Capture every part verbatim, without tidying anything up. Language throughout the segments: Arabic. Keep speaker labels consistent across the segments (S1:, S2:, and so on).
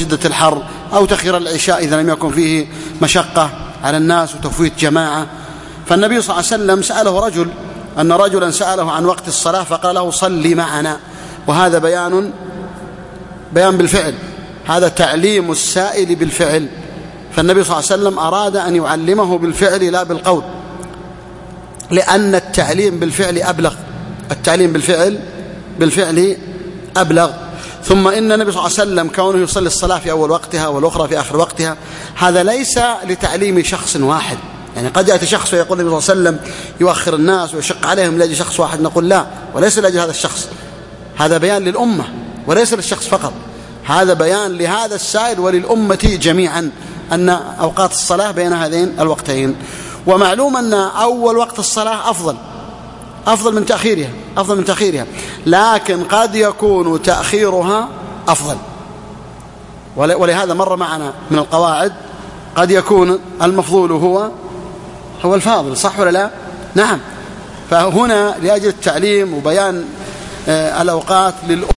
S1: شدة الحر، أو تأخير العشاء إذا لم يكن فيه مشقة على الناس وتفويت جماعة. فالنبي صلى الله عليه وسلم سأله رجل، أن رجلا سأله عن وقت الصلاة فقال له صلي معنا، وهذا بيان بيان بالفعل، هذا تعليم السائل بالفعل. فالنبي صلى الله عليه وسلم أراد أن يعلمه بالفعل لا بالقول، لأن التعليم بالفعل أبلغ، التعليم بالفعل بالفعل أبلغ. ثم إن النبي صلى الله عليه وسلم كونه يصلي الصلاة في أول وقتها والأخرى في آخر وقتها، هذا ليس لتعليم شخص واحد. يعني قد يأتي شخص ويقول النبي صلى الله عليه وسلم يؤخر الناس ويشق عليهم لأجل شخص واحد، نقول لا، وليس لأجل هذا الشخص، هذا بيان للأمة وليس للشخص فقط، هذا بيان لهذا السائل وللأمة جميعا أن أوقات الصلاة بين هذين الوقتين. ومعلوم أن أول وقت الصلاة أفضل أفضل من تأخيرها أفضل من تأخيرها لكن قد يكون تأخيرها أفضل، ولهذا مر معنا من القواعد قد يكون المفضول هو هو الفاضل، صح ولا لا؟ نعم. فهنا لأجل التعليم وبيان الأوقات للأمة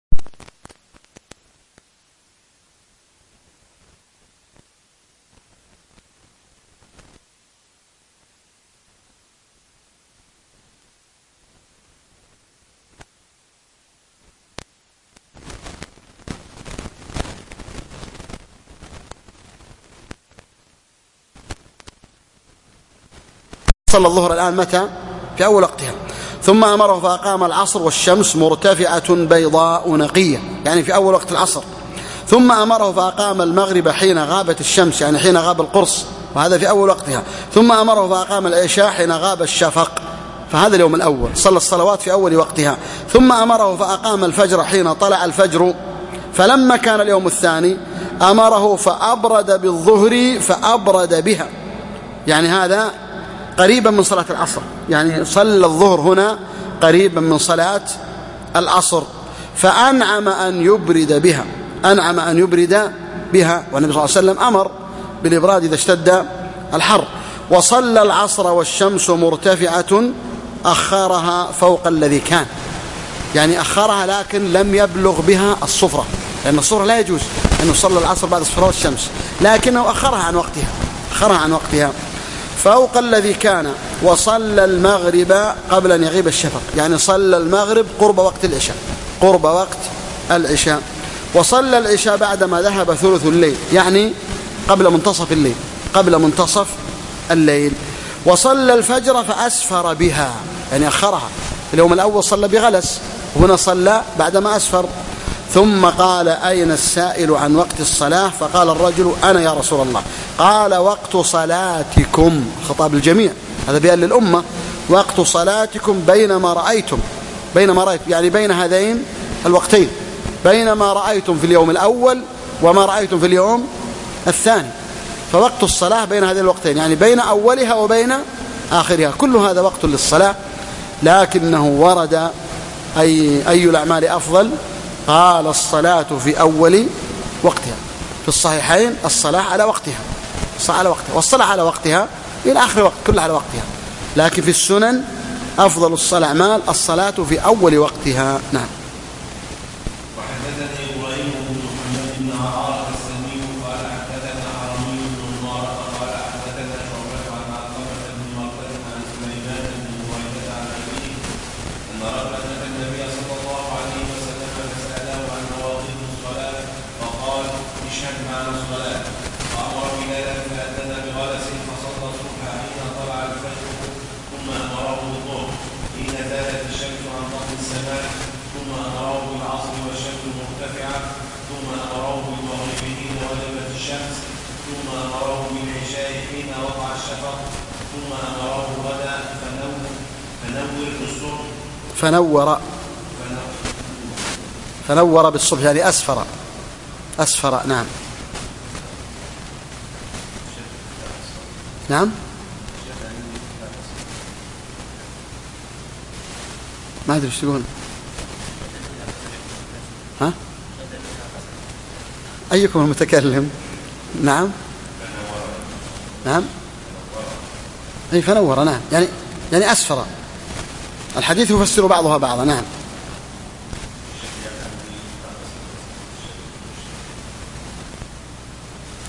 S1: صلى الظهر الآن متى؟ في أول وقتها. ثم أمره فأقام العصر والشمس مرتفعة بيضاء نقية، يعني في أول وقت العصر. ثم أمره فأقام المغرب حين غابت الشمس، يعني حين غاب القرص، وهذا في أول وقتها. ثم أمره فأقام العشاء حين غاب الشفق، فهذا اليوم الأول صلى الصلوات في أول وقتها. ثم أمره فأقام الفجر حين طلع الفجر. فلما كان اليوم الثاني أمره فأبرد بالظهر فأبرد بها، يعني هذا قريبا من صلاة العصر، يعني صلى الظهر هنا قريبا من صلاة العصر. فأنعم أن يبرد بها أنعم أن يبرد بها والنبي صلى الله عليه وسلم أمر بالإبراد إذا اشتد الحر. وصلى العصر والشمس مرتفعة أخرها فوق الذي كان، يعني أخرها لكن لم يبلغ بها الصفرة، لأن الصفرة لا يجوز أنه صلى العصر بعد صفرة الشمس، لكنه أخرها عن وقتها أخرها عن وقتها فوق الذي كان. وصلى المغرب قبل أن يغيب الشفق، يعني صلى المغرب قرب وقت العشاء قرب وقت العشاء. وصلى العشاء بعدما ذهب ثلث الليل، يعني قبل منتصف الليل قبل منتصف الليل. وصلى الفجر فأسفر بها، يعني أخرها، اليوم الأول صلى بغلس، هنا صلى بعدما أسفر. ثم قال أين السائل عن وقت الصلاة؟ فقال الرجل أنا يا رسول الله. قال وقت صلاتكم، خطاب الجميع، هذا بيان للأمة، وقت صلاتكم بينما رأيتم بينما رأيتم يعني بين هذين الوقتين، بينما رأيتم في اليوم الأول وما رأيتم في اليوم الثاني. فوقت الصلاة بين هذين الوقتين، يعني بين أولها وبين آخرها، كل هذا وقت للصلاة. لكنه ورد أي, أي الأعمال أفضل؟ قال الصلاة في أول وقتها، في الصحيحين الصلاة على وقتها الصلاة على وقتها والصلاة على وقتها إلى آخر وقت، كلها على وقتها. لكن في السنن أفضل الصلاة أعمال الصلاة في أول وقتها. نعم. فنور فنور بالصبح، يعني أسفر أسفر. نعم نعم ما أدري ايش تقول. ها أيكم المتكلم؟ نعم نعم أي فنور. نعم يعني يعني أسفر. الحديث يفسر بعضها بعضا. نعم.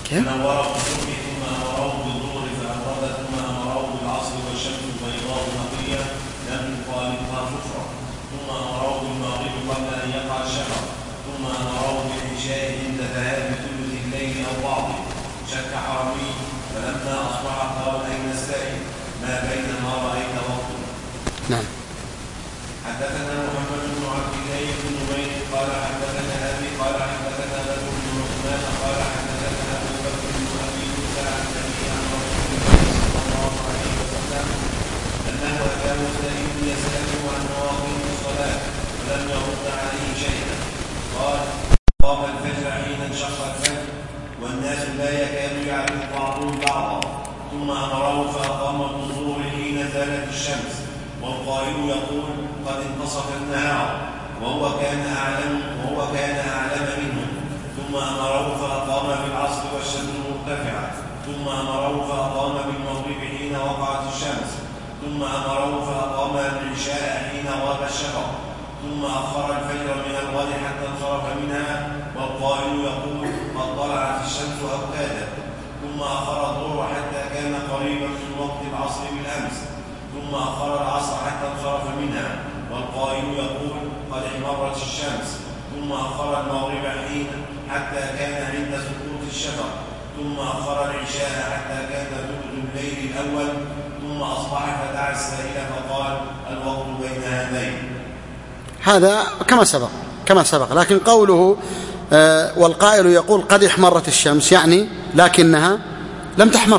S1: كيف؟
S2: نوره بالصبح ثم أمره بالظهر فأبرد ثم أمره بالعصر والشمس بيضاء نقية لم يخالطها صفرا ثم أمره بالمغرب قبل أن يقع الشفق ثم أمره بالعشاء عند ذهاب ثلث الليل أو بعضه شك حرمي فلما أصبح قال أين السائل ما بين ما رأيت وقته.
S1: نعم.
S2: حدثنا محمد بن عبد الله بن نمير قال حدثنا أبي قال حدثنا بدر بن عثمان قال حدثنا أبو بكر بن أبي موسى عن أبي عن رسول الله صلى الله عليه وسلم أنه أتاه سائل يسأله عن مواقيت الصلاة ولم يرد عليه شيئا قال قام الفجر حين انشق الفجر والناس لا يكاد يعرف بعضهم بعضا ثم أمره فأقام الظهور حين زالت الشمس والقائل يقول قد انتصف النهار وهو كان أعلم وهو كان أعلم منه ثم أمره فأقام بالعصر والشمس مرتفعة ثم أمره فأقام بالمغرب حين وقعت الشمس ثم أمره فأقام العشاء حين غاب الشفق ثم أخر الفجر من الغد حتى انصرف منها والقائل يقول قد طلعت الشمس أو كادت ثم أخر الظهر حتى كان قريبا من وقت العصر بالأمس ثم أخر العصر حتى انصرف منها والقائل يقول قد احمرت الشمس ثم أخر المغرب حين حتى كان عند سقوط الشفق ثم أخر العشاء حتى كان ثلث الليل الأول ثم أصبح فدعا السائل فقال الوقت بين هذين.
S1: هذا كما سبق كما سبق لكن قوله آه والقائل يقول قد احمرت الشمس يعني لكنها لم تحمر،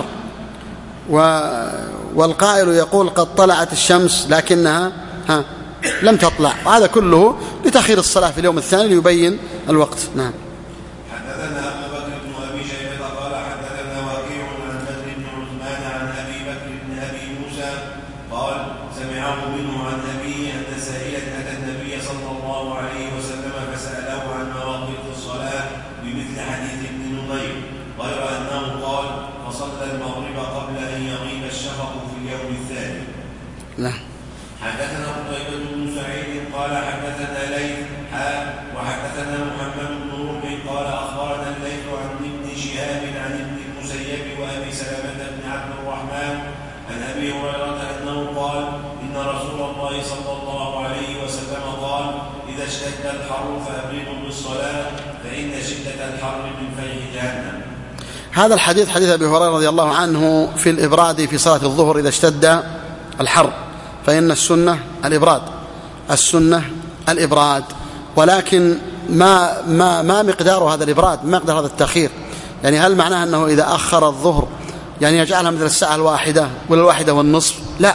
S1: والقائل يقول قد طلعت الشمس لكنها ها لم تطلع، وهذا كله لتأخير الصلاة في اليوم الثاني ليبين الوقت. نعم.
S2: حدثنا أبو بكر بن أبي شيبة قال حدثنا وكيع عن بدر بن عثمان عن أبي بكر بن أبي موسى قال سمعه منه عن أبيه أن سائلا أتى النبي صلى الله عليه وسلم فسأله عن مواقيت الصلاة بمثل حديث ابن نمير غير أنه قال فصلى المغرب قبل أن يغيب الشفق في اليوم الثاني.
S1: نعم.
S2: حدثنا قتيبة بن سعيد قال حدثنا ليث حاء وحدثنا محمد بن رمح قال أخبرنا الليث عن ابن شهاب عن ابن المسيب وأبي سلمة بن عبد الرحمن عن أبي هريرة أنه قال إن رسول الله صلى الله عليه وسلم قال إذا اشتد الحر فأبردوا بالصلاة فإن شدة الحر من فيح جهنم.
S1: هذا الحديث حديث أبي هريرة رضي الله عنه في الإبراد في صلاة الظهر إذا اشتد الحر، فإن السنة الإبراد السنة الإبراد ولكن ما ما ما مقدار هذا الإبراد، ما مقدار هذا التأخير؟ يعني هل معناه أنه إذا أخر الظهر يعني يجعلها مثل الساعة الواحدة ولا الواحدة والنصف؟ لا،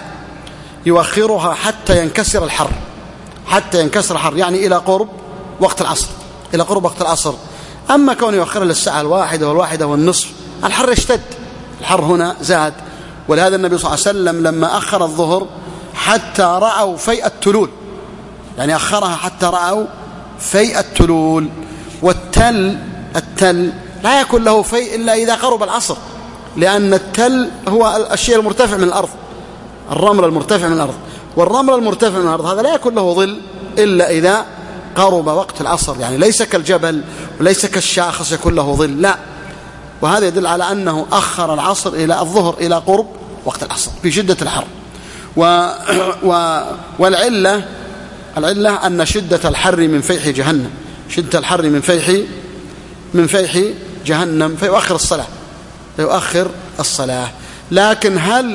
S1: يؤخرها حتى ينكسر الحر، حتى ينكسر الحر يعني إلى قرب وقت العصر، إلى قرب وقت العصر. أما كون يؤخرها للساعة الواحدة والواحدة والنصف الحر يشتد، الحر هنا زاد. ولهذا النبي صلى الله عليه وسلم لما أخر الظهر حتى رأوا فيء التلول، يعني أخرها حتى رأوا فيء التلول. والتل التل لا يكون له فيء إلا إذا قرب العصر، لأن التل هو الشيء المرتفع من الأرض، الرمل المرتفع من الأرض، والرمل المرتفع من الأرض هذا لا يكون له ظل إلا إذا قرب وقت العصر، يعني ليس كالجبل وليس كالشاخص يكون له ظل، لا. وهذا يدل على أنه أخر العصر إلى الظهر إلى قرب وقت العصر في شدة الحر. و... و... والعلة العلة أن شدة الحر من فيح جهنم، شدة الحر من فيح من فيح جهنم فيؤخر الصلاة فيؤخر الصلاة. لكن هل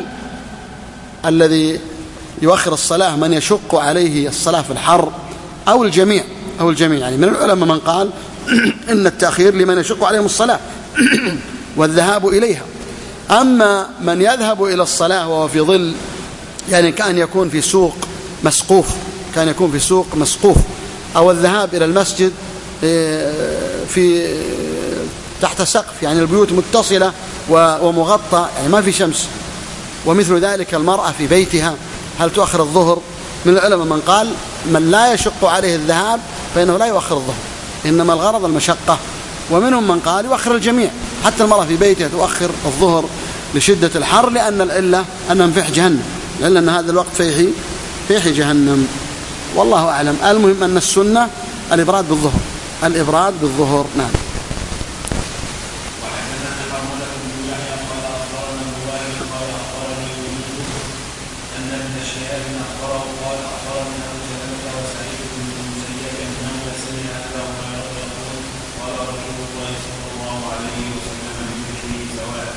S1: الذي يؤخر الصلاة من يشق عليه الصلاة في الحر أو الجميع أو الجميع؟ يعني من العلماء من قال إن التأخير لمن يشق عليهم الصلاة والذهاب إليها. أما من يذهب إلى الصلاة وهو في ظل، يعني كأن يكون في سوق مسقوف، كان يكون في سوق مسقوف، أو الذهاب إلى المسجد في تحت سقف، يعني البيوت متصلة ومغطى يعني ما في شمس، ومثل ذلك المرأة في بيتها، هل تؤخر الظهر؟ من العلماء من قال من لا يشق عليه الذهاب فإنه لا يؤخر الظهر، إنما الغرض المشقة. ومنهم من قال يؤخر الجميع، حتى المرأة في بيتها تؤخر الظهر لشدة الحر، لأن العلة أنهم فيح جهنم، العلة أن هذا الوقت فيح فيح جهنم، والله أعلم. المهم أن السنة الإبراد بالظهر، الإبراد بالظهر. نعم.
S2: حرملة بن يحيى قال أخبرنا الوالد قال أخبرني يوسف أن ابن شهاب أخبره قال أخبرنا أبو سلمة وسعيد بن المسيب أنه سمع أبا هريرة يقول قال رسول الله صلى الله عليه وسلم بمثله سواء.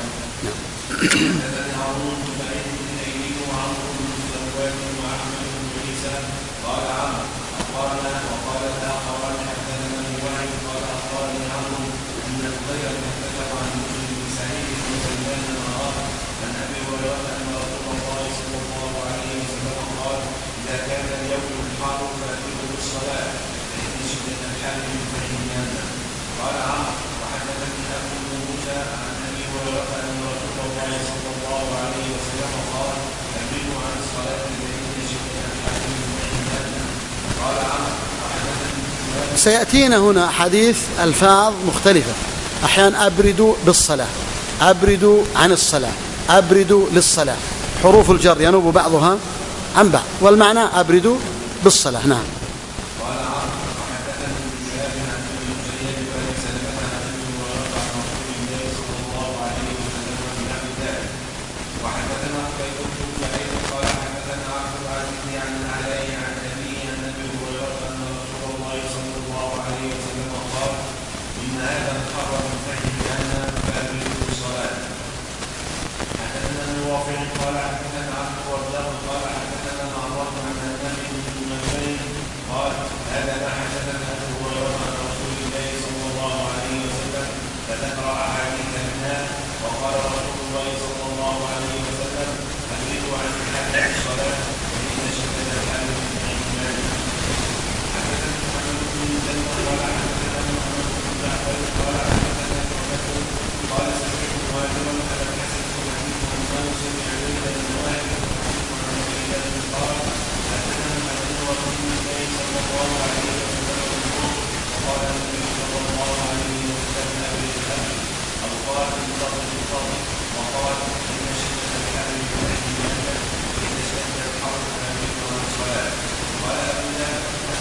S2: حدثني هارون بن سعيد بن أيوب وعمرو بن سواد وأحمد بن عيسى قال عمرو أخبرنا وقال الآخران حدثنا الوالد قال أخبرني عمرو أن الخير اتفق عن مسلم بن سعيد بن سلمان نراه عن أبي هريرة أن رسول الله صلى الله عليه وسلم قال إذا كان اليوم الحار فأتوا بالصلاة فإن شدة الحال من فإننا. قال عمرو وحدثني أبو موسى عن أبي هريرة أن رسول الله صلى الله عليه وسلم قال أبلغوا عن الصلاة فإن شدة الحال من فإننا. قال عمرو وحدثني.
S1: سيأتينا هنا حديث ألفاظ مختلفة، أحيانا أبردوا بالصلاة، أبردوا عن الصلاة، أبردوا للصلاة، حروف الجر ينوب بعضها عن بعض، والمعنى أبردوا بالصلاة. نعم.
S2: قال عمرو وحدثني ابن شهاب عن ابن المسيب وابي سلمة عن ابي هريرة عن رسول الله صلى الله عليه وسلم بنحو ذلك. وحدثنا قتيبة بن سعيد قال حدثنا عبد العزيز عن العلاء عن أبيه عن ابي هريرة أن رسول الله صلى الله عليه وسلم قال إن هذا الحر من فحم جهنم فأبردوا بالصلاة. حدثنا الوافع قال حدثنا عبد الرزاق قال حدثنا معمر عن همام بن منبه قال هذا ما حدثنا ابو هريره عن رسول الله صلى الله عليه وسلم فذكر احاديث منها وقال رسول الله صلى الله عليه وسلم ابردوا عن حدث الصلاه فان شده الحال من الايمان. حدثنا محمد بن سلمة قال حدثنا محمد بن جعفر قال حدثنا شعبة قال سمعت مهاجرا على الحسن بن حديث انه سمع ليلة المواهب عن رسول قال حدثنا عن رسول الله صلى الله عليه وسلم وقال النبي صلى الله عليه وسلم ابي الامر او قال انتظر الفضل وقال ان شده الحر من الايمان ان شده الحر فابردوا عن الصلاه. قال ابو ذر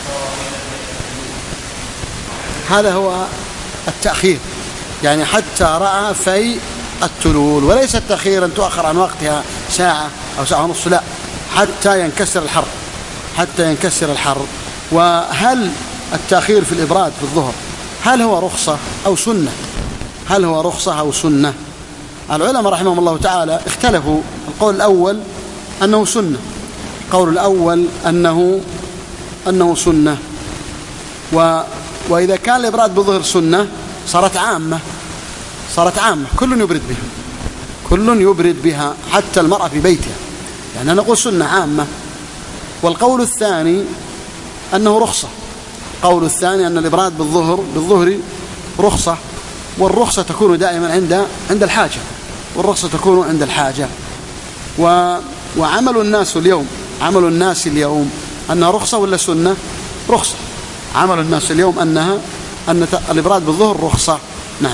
S1: هذا هو التأخير، يعني حتى رأى في التلول، وليس التأخير أن تؤخر عن وقتها ساعة أو ساعة ونصف، لا، حتى ينكسر الحر، حتى ينكسر الحر. وهل التأخير في الإبراد في الظهر هل هو رخصة أو سنة؟ هل هو رخصة أو سنة؟ العلماء رحمهم الله تعالى اختلفوا. القول الأول أنه سنة، القول الأول أنه أنه سنة، و وإذا كان الإبراد بالظهر سنة صارت عامة، صارت عامة كل يبرد بها، كل يبرد بها حتى المرأة في بيتها، يعني نقول سنة عامة. والقول الثاني أنه رخصة، القول الثاني أن الإبراد بالظهر بالظهر رخصة، والرخصة تكون دائما عند عند الحاجة، والرخصة تكون عند الحاجة. و وعمل الناس اليوم، عمل الناس اليوم أنها رخصة ولا سنة؟ رخصة. عمل الناس اليوم أنها أن الإبراد بالظهر رخصة. نعم.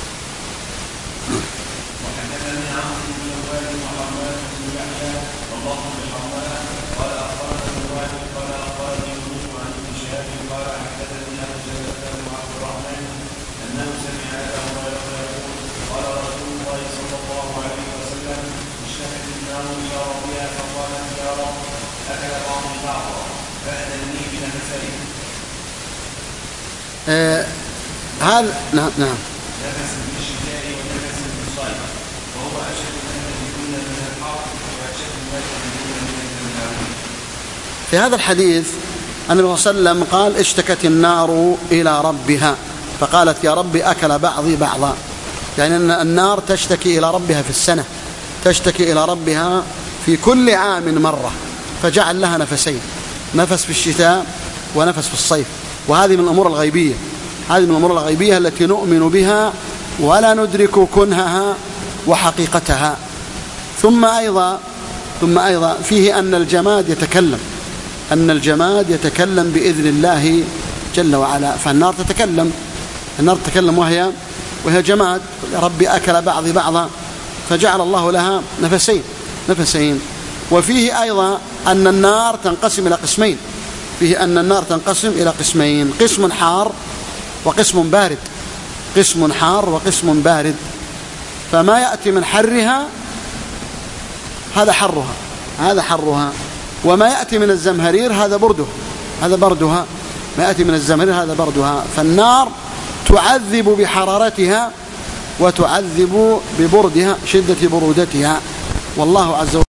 S1: آه هذا نعم نعم
S2: نفس بالشتاء ونفس بالصيف وهو أشد من يكون من الحر وأشد من يكون من النار.
S1: في هذا الحديث النبي صلى الله عليه وسلم قال اشتكت النار إلى ربها فقالت يا ربي أكل بعضي بعضا، يعني أن النار تشتكي إلى ربها في السنة، تشتكي إلى ربها في كل عام مرة، فجعل لها نفسين، نفس في الشتاء ونفس في الصيف. وهذه من الأمور الغيبية، هذه من الأمور الغيبية التي نؤمن بها ولا ندرك كنهها وحقيقتها. ثم أيضا ثم أيضا فيه أن الجماد يتكلم، أن الجماد يتكلم بإذن الله جل وعلا، فالنار تتكلم، النار تتكلم وهي وهي جماد. ربي أكل بعض بعضا، فجعل الله لها نفسين نفسين. وفيه أيضا أن النار تنقسم إلى قسمين، فيه أن النار تنقسم إلى قسمين، قسم حار وقسم بارد، قسم حار وقسم بارد. فما يأتي من حرها هذا حرها هذا حرها، وما يأتي من الزمهرير هذا برده هذا بردها، ما يأتي من الزمهرير هذا بردها. فالنار تعذب بحرارتها وتعذب ببردها، شدة برودتها. والله عز وجل